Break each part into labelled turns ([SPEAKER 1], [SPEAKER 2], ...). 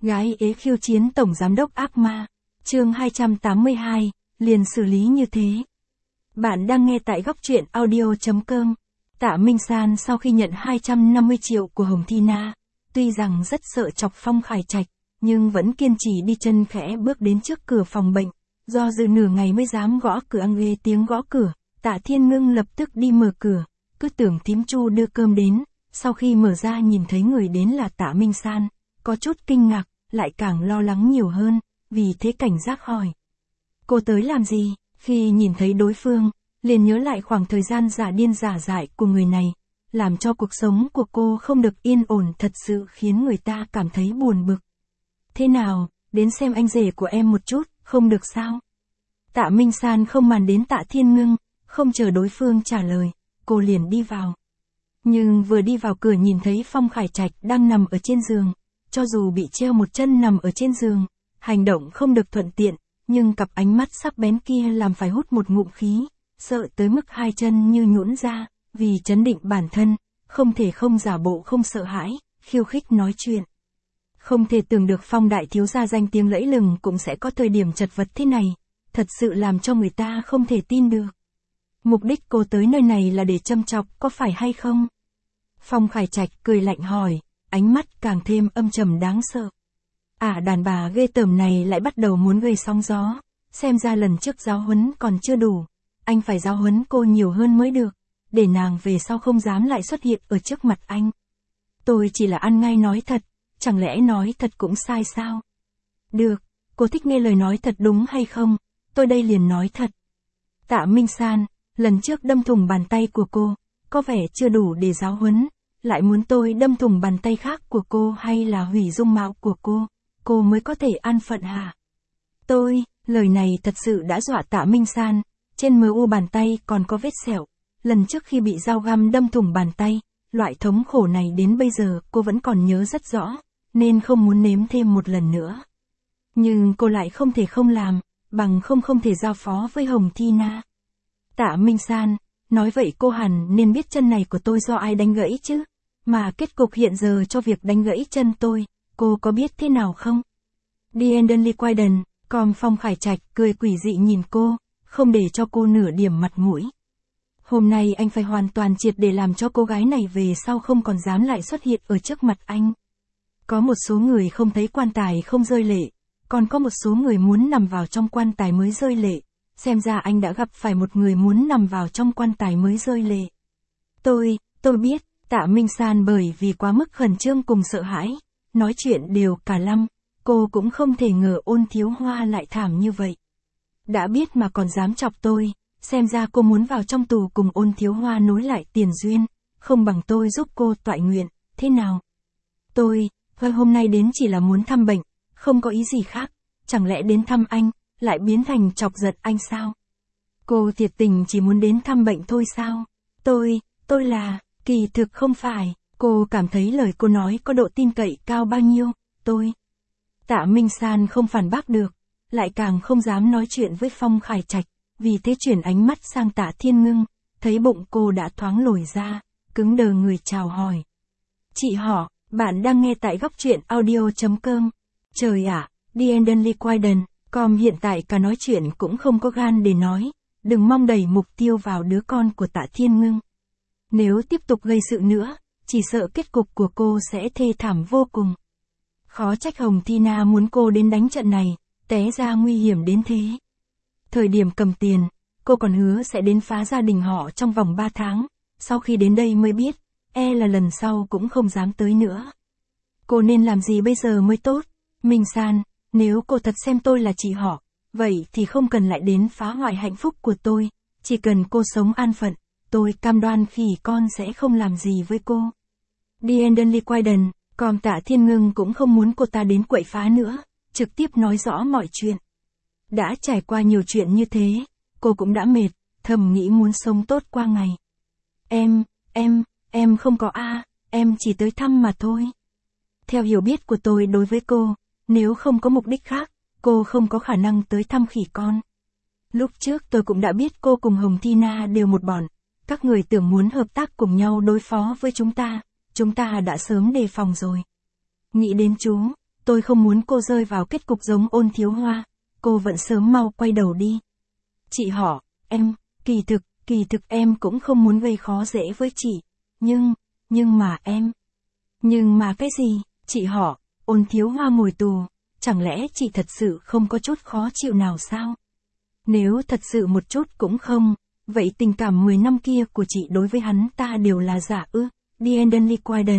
[SPEAKER 1] Gái ế khiêu chiến tổng giám đốc ác ma. Chương 282, liền xử lý như thế. Bạn đang nghe tại góc truyện audio.com. Tạ Minh San sau khi nhận 250 triệu của Hồng Thi Na, tuy rằng rất sợ chọc Phong Khải Trạch, nhưng vẫn kiên trì đi chân khẽ bước đến trước cửa phòng bệnh. Do dự nửa ngày mới dám gõ cửa, nghe tiếng gõ cửa, Tạ Thiên Ngưng lập tức đi mở cửa, cứ tưởng thím Chu đưa cơm đến, sau khi mở ra nhìn thấy người đến là Tạ Minh San, có chút kinh ngạc, lại càng lo lắng nhiều hơn, vì thế cảnh giác hỏi. Cô tới làm gì? Khi nhìn thấy đối phương, liền nhớ lại khoảng thời gian giả điên giả dại của người này, làm cho cuộc sống của cô không được yên ổn, thật sự khiến người ta cảm thấy buồn bực. Thế nào, đến xem anh rể của em một chút, không được sao? Tạ Minh San không màng đến Tạ Thiên Ngưng, không chờ đối phương trả lời, cô liền đi vào. Nhưng vừa đi vào cửa nhìn thấy Phong Khải Trạch đang nằm ở trên giường, cho dù bị treo một chân nằm ở trên giường, hành động không được thuận tiện, nhưng cặp ánh mắt sắc bén kia làm phải hút một ngụm khí, sợ tới mức hai chân như nhũn ra, vì chấn định bản thân, không thể không giả bộ không sợ hãi, khiêu khích nói chuyện. Không thể tưởng được Phong đại thiếu gia danh tiếng lẫy lừng cũng sẽ có thời điểm chật vật thế này, thật sự làm cho người ta không thể tin được. Mục đích cô tới nơi này là để châm chọc, có phải hay không? Phong Khải Trạch cười lạnh hỏi, ánh mắt càng thêm âm trầm đáng sợ. Đàn bà ghê tởm này lại bắt đầu muốn gây sóng gió, xem ra lần trước giáo huấn còn chưa đủ, anh phải giáo huấn cô nhiều hơn mới được, để nàng về sau không dám lại xuất hiện ở trước mặt anh. Tôi chỉ là ăn ngay nói thật, chẳng lẽ nói thật cũng sai sao? Được, cô thích nghe lời nói thật đúng hay không? Tôi đây liền nói thật. Tạ Minh San, lần trước đâm thủng bàn tay của cô, có vẻ chưa đủ để giáo huấn, lại muốn tôi đâm thủng bàn tay khác của cô hay là hủy dung mạo của cô mới có thể an phận hả? Lời này thật sự đã dọa Tạ Minh San, trên mu bàn tay còn có vết sẹo, lần trước khi bị dao găm đâm thủng bàn tay, loại thống khổ này đến bây giờ cô vẫn còn nhớ rất rõ, nên không muốn nếm thêm một lần nữa. Nhưng cô lại không thể không làm, bằng không thể giao phó với Hồng Thi Na. Tạ Minh San, nói vậy cô hẳn nên biết chân này của tôi do ai đánh gãy chứ, mà kết cục hiện giờ cho việc đánh gãy chân tôi, cô có biết thế nào không? Diendenly Quiden, còn Phong Khải Trạch cười quỷ dị nhìn cô, không để cho cô nửa điểm mặt mũi. Hôm nay anh phải hoàn toàn triệt để làm cho cô gái này về sau không còn dám lại xuất hiện ở trước mặt anh. Có một số người không thấy quan tài không rơi lệ, còn có một số người muốn nằm vào trong quan tài mới rơi lệ, xem ra anh đã gặp phải một người muốn nằm vào trong quan tài mới rơi lệ. Tôi biết, Tạ Minh San bởi vì quá mức khẩn trương cùng sợ hãi, nói chuyện đều cả lăm, cô cũng không thể ngờ Ôn Thiếu Hoa lại thảm như vậy. Đã biết mà còn dám chọc tôi, xem ra cô muốn vào trong tù cùng Ôn Thiếu Hoa nối lại tiền duyên, không bằng tôi giúp cô toại nguyện, thế nào? Hôm nay đến chỉ là muốn thăm bệnh, không có ý gì khác, chẳng lẽ đến thăm anh, lại biến thành chọc giận anh sao? Cô thiệt tình chỉ muốn đến thăm bệnh thôi sao? Kỳ thực không phải, cô cảm thấy lời cô nói có độ tin cậy cao bao nhiêu, Tạ Minh San không phản bác được, lại càng không dám nói chuyện với Phong Khải Trạch, vì thế chuyển ánh mắt sang Tạ Thiên Ngưng, thấy bụng cô đã thoáng lồi ra, cứng đờ người chào hỏi. Chị họ, bạn đang nghe tại góc truyện audio.com. Trời ạ, Diendenly Quiden, hiện tại cả nói chuyện cũng không có gan để nói, đừng mong đẩy mục tiêu vào đứa con của Tạ Thiên Ngưng. Nếu tiếp tục gây sự nữa, chỉ sợ kết cục của cô sẽ thê thảm vô cùng. Khó trách Hồng Thi Na muốn cô đến đánh trận này, té ra nguy hiểm đến thế. Thời điểm cầm tiền, cô còn hứa sẽ đến phá gia đình họ trong vòng 3 tháng, sau khi đến đây mới biết, là lần sau cũng không dám tới nữa. Cô nên làm gì bây giờ mới tốt? Minh San, nếu cô thật xem tôi là chị họ, vậy thì không cần lại đến phá hoại hạnh phúc của tôi, chỉ cần cô sống an phận, tôi cam đoan khỉ con sẽ không làm gì với cô. Diendenly Quiden, còn Tạ Thiên Ngưng cũng không muốn cô ta đến quậy phá nữa, trực tiếp nói rõ mọi chuyện. Đã trải qua nhiều chuyện như thế, cô cũng đã mệt, thầm nghĩ muốn sống tốt qua ngày. Em không có em chỉ tới thăm mà thôi. Theo hiểu biết của tôi đối với cô, nếu không có mục đích khác, cô không có khả năng tới thăm khỉ con. Lúc trước tôi cũng đã biết cô cùng Hồng Thi Na đều một bọn, các người tưởng muốn hợp tác cùng nhau đối phó với chúng ta đã sớm đề phòng rồi. Nghĩ đến chú, Tôi không muốn cô rơi vào kết cục giống Ôn Thiếu Hoa, cô vẫn sớm mau quay đầu đi. Chị họ, em, kỳ thực em cũng không muốn gây khó dễ với chị, nhưng mà cái gì, chị họ, Ôn Thiếu Hoa ngồi tù, chẳng lẽ chị thật sự không có chút khó chịu nào sao? Nếu thật sự một chút cũng không, vậy tình cảm 10 năm kia của chị đối với hắn ta đều là giả ư, Diendonly Quiden.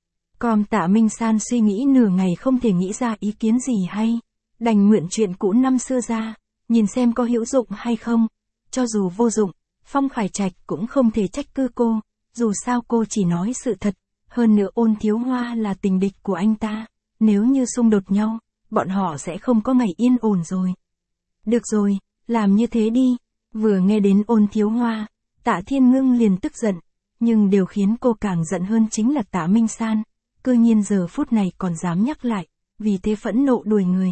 [SPEAKER 1] Còn Tạ Minh San suy nghĩ nửa ngày không thể nghĩ ra ý kiến gì hay, đành mượn chuyện cũ năm xưa ra, nhìn xem có hữu dụng hay không, cho dù vô dụng, Phong Khải Trạch cũng không thể trách cứ cô, dù sao cô chỉ nói sự thật, hơn nữa Ôn Thiếu Hoa là tình địch của anh ta, nếu như xung đột nhau, bọn họ sẽ không có ngày yên ổn rồi. Được rồi, làm như thế đi. Vừa nghe đến Ôn Thiếu Hoa, Tạ Thiên Ngưng liền tức giận, nhưng điều khiến cô càng giận hơn chính là Tạ Minh San, cư nhiên giờ phút này còn dám nhắc lại, vì thế phẫn nộ đuổi người.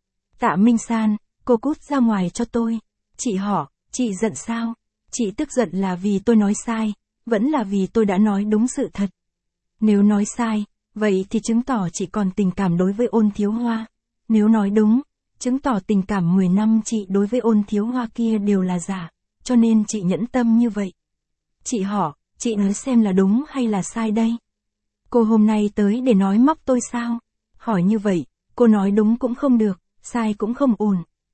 [SPEAKER 1] Tạ Minh San, cô cút ra ngoài cho tôi. Chị họ, chị giận sao? Chị tức giận là vì tôi nói sai, vẫn là vì tôi đã nói đúng sự thật. Nếu nói sai, vậy thì chứng tỏ chị còn tình cảm đối với Ôn Thiếu Hoa. Nếu nói đúng, chứng tỏ tình cảm 10 năm chị đối với Ôn Thiếu Hoa kia đều là giả, cho nên chị nhẫn tâm như vậy. Chị họ, chị nói xem là đúng hay là sai đây? Cô hôm nay tới để nói móc tôi sao? Hỏi như vậy, cô nói đúng cũng không được, sai cũng không ổn.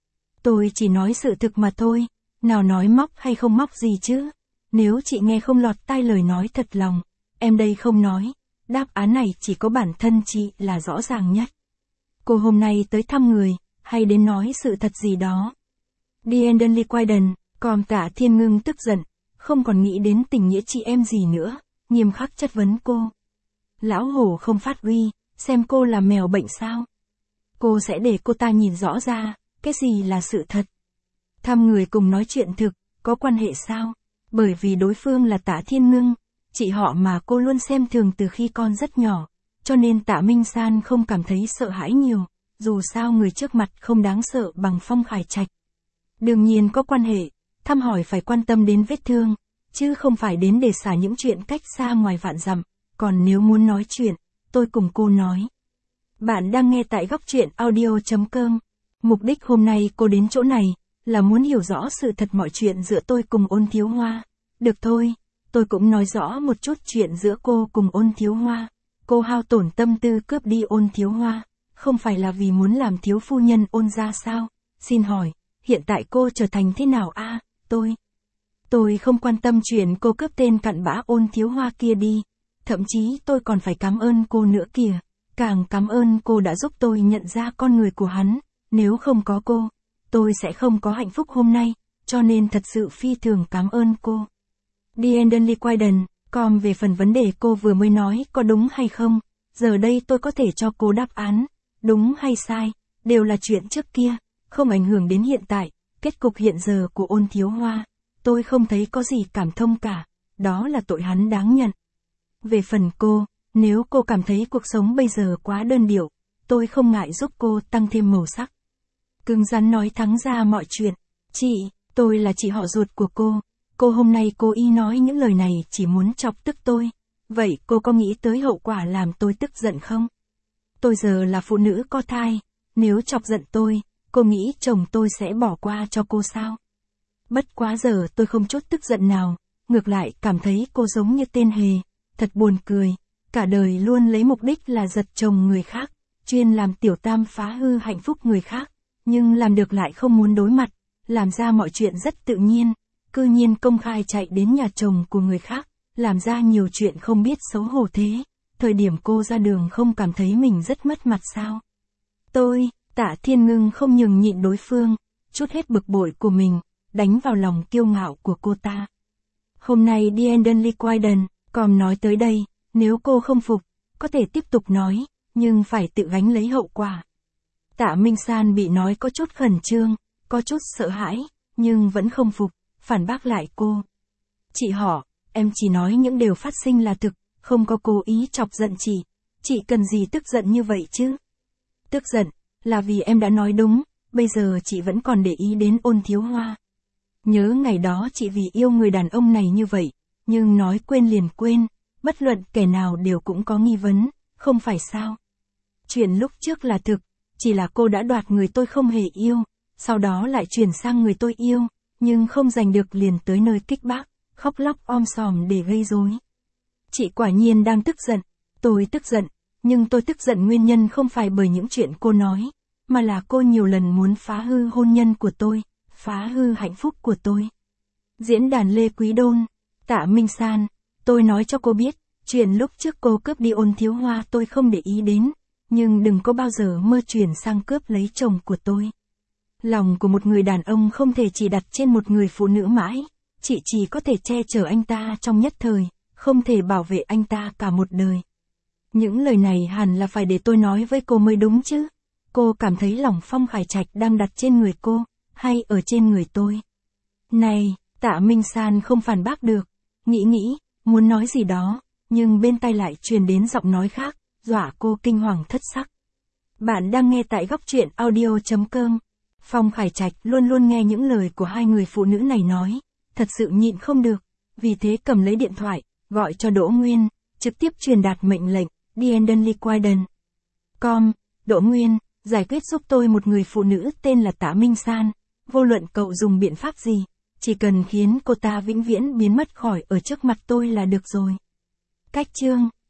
[SPEAKER 1] Tôi chỉ nói sự thực mà thôi, nào nói móc hay không móc gì chứ? Nếu chị nghe không lọt tai lời nói thật lòng, em đây không nói, đáp án này chỉ có bản thân chị là rõ ràng nhất. Cô hôm nay tới thăm người, hay đến nói sự thật gì đó? Diendonly Quiden, còn Tạ Thiên Ngưng tức giận, không còn nghĩ đến tình nghĩa chị em gì nữa, nghiêm khắc chất vấn cô. Lão hổ không phát uy, xem cô là mèo bệnh sao? Cô sẽ để cô ta nhìn rõ ra, cái gì là sự thật. Thăm người cùng nói chuyện thực, có quan hệ sao? Bởi vì đối phương là Tạ Thiên Ngưng, chị họ mà cô luôn xem thường từ khi con rất nhỏ, cho nên Tạ Minh San không cảm thấy sợ hãi nhiều, dù sao người trước mặt không đáng sợ bằng Phong Khải Trạch. Đương nhiên có quan hệ, thăm hỏi phải quan tâm đến vết thương, chứ không phải đến để xả những chuyện cách xa ngoài vạn dặm, còn nếu muốn nói chuyện, tôi cùng cô nói. Bạn đang nghe tại góc truyện audio.com. Mục đích hôm nay cô đến chỗ này, là muốn hiểu rõ sự thật mọi chuyện giữa tôi cùng Ôn Thiếu Hoa. Được thôi, tôi cũng nói rõ một chút chuyện giữa cô cùng Ôn Thiếu Hoa. Cô hao tổn tâm tư cướp đi Ôn Thiếu Hoa, không phải là vì muốn làm thiếu phu nhân Ôn gia sao? Xin hỏi, hiện tại cô trở thành thế nào a? Tôi không quan tâm chuyện cô cướp tên cặn bã Ôn Thiếu Hoa kia đi. Thậm chí tôi còn phải cảm ơn cô nữa kìa. Càng cảm ơn cô đã giúp tôi nhận ra con người của hắn. Nếu không có cô, tôi sẽ không có hạnh phúc hôm nay, cho nên thật sự phi thường cảm ơn cô. Diendonly Quiden, còn về phần vấn đề cô vừa mới nói có đúng hay không, giờ đây tôi có thể cho cô đáp án, đúng hay sai, đều là chuyện trước kia, không ảnh hưởng đến hiện tại, kết cục hiện giờ của Ôn Thiếu Hoa, tôi không thấy có gì cảm thông cả, đó là tội hắn đáng nhận. Về phần cô, nếu cô cảm thấy cuộc sống bây giờ quá đơn điệu, tôi không ngại giúp cô tăng thêm màu sắc. Cứng rắn nói thắng ra mọi chuyện. Chị, tôi là chị họ ruột của cô hôm nay cố ý nói những lời này chỉ muốn chọc tức tôi. Vậy cô có nghĩ tới hậu quả làm tôi tức giận không? Tôi giờ là phụ nữ có thai, nếu chọc giận tôi, cô nghĩ chồng tôi sẽ bỏ qua cho cô sao? Bất quá giờ tôi không chút tức giận nào, ngược lại cảm thấy cô giống như tên hề, thật buồn cười, cả đời luôn lấy mục đích là giật chồng người khác, chuyên làm tiểu tam phá hư hạnh phúc người khác, nhưng làm được lại không muốn đối mặt, làm ra mọi chuyện rất tự nhiên, cư nhiên công khai chạy đến nhà chồng của người khác, làm ra nhiều chuyện không biết xấu hổ thế, thời điểm cô ra đường không cảm thấy mình rất mất mặt sao? Tạ Thiên Ngưng không nhường nhịn đối phương, chút hết bực bội của mình, đánh vào lòng kiêu ngạo của cô ta. Hôm nay Diendonly Quiden, còn nói tới đây, nếu cô không phục, có thể tiếp tục nói, nhưng phải tự gánh lấy hậu quả. Tạ Minh San bị nói có chút khẩn trương, có chút sợ hãi, nhưng vẫn không phục, phản bác lại cô. Chị họ, em chỉ nói những điều phát sinh là thực, không có cố ý chọc giận chị cần gì tức giận như vậy chứ? Tức giận, là vì em đã nói đúng, bây giờ chị vẫn còn để ý đến Ôn Thiếu Hoa. Nhớ ngày đó chị vì yêu người đàn ông này như vậy, nhưng nói quên liền quên, bất luận kẻ nào đều cũng có nghi vấn, không phải sao? Chuyện lúc trước là thực, chỉ là cô đã đoạt người tôi không hề yêu, sau đó lại chuyển sang người tôi yêu, nhưng không giành được liền tới nơi kích bác, khóc lóc om sòm để gây rối. Chị quả nhiên đang tức giận, tôi tức giận, nhưng tôi tức giận nguyên nhân không phải bởi những chuyện cô nói, mà là cô nhiều lần muốn phá hư hôn nhân của tôi, phá hư hạnh phúc của tôi. Diễn đàn Lê Quý Đôn, Tạ Minh San, tôi nói cho cô biết, chuyện lúc trước cô cướp đi Ôn Thiếu Hoa tôi không để ý đến, nhưng đừng có bao giờ mơ chuyển sang cướp lấy chồng của tôi. Lòng của một người đàn ông không thể chỉ đặt trên một người phụ nữ mãi, chị chỉ có thể che chở anh ta trong nhất thời, không thể bảo vệ anh ta cả một đời. Những lời này hẳn là phải để tôi nói với cô mới đúng chứ. Cô cảm thấy lòng Phong Khải Trạch đang đặt trên người cô, hay ở trên người tôi? Này, Tạ Minh San không phản bác được, nghĩ, muốn nói gì đó, nhưng bên tai lại truyền đến giọng nói khác, dọa cô kinh hoàng thất sắc. Bạn đang nghe tại góc truyện audio.com. Phong Khải Trạch luôn luôn nghe những lời của hai người phụ nữ này nói, thật sự nhịn không được, vì thế cầm lấy điện thoại, gọi cho Đỗ Nguyên, trực tiếp truyền đạt mệnh lệnh, DNLiquiden.com, Đỗ Nguyên, giải quyết giúp tôi một người phụ nữ tên là Tạ Minh San, vô luận cậu dùng biện pháp gì, chỉ cần khiến cô ta vĩnh viễn biến mất khỏi ở trước mặt tôi là được rồi. Cách chương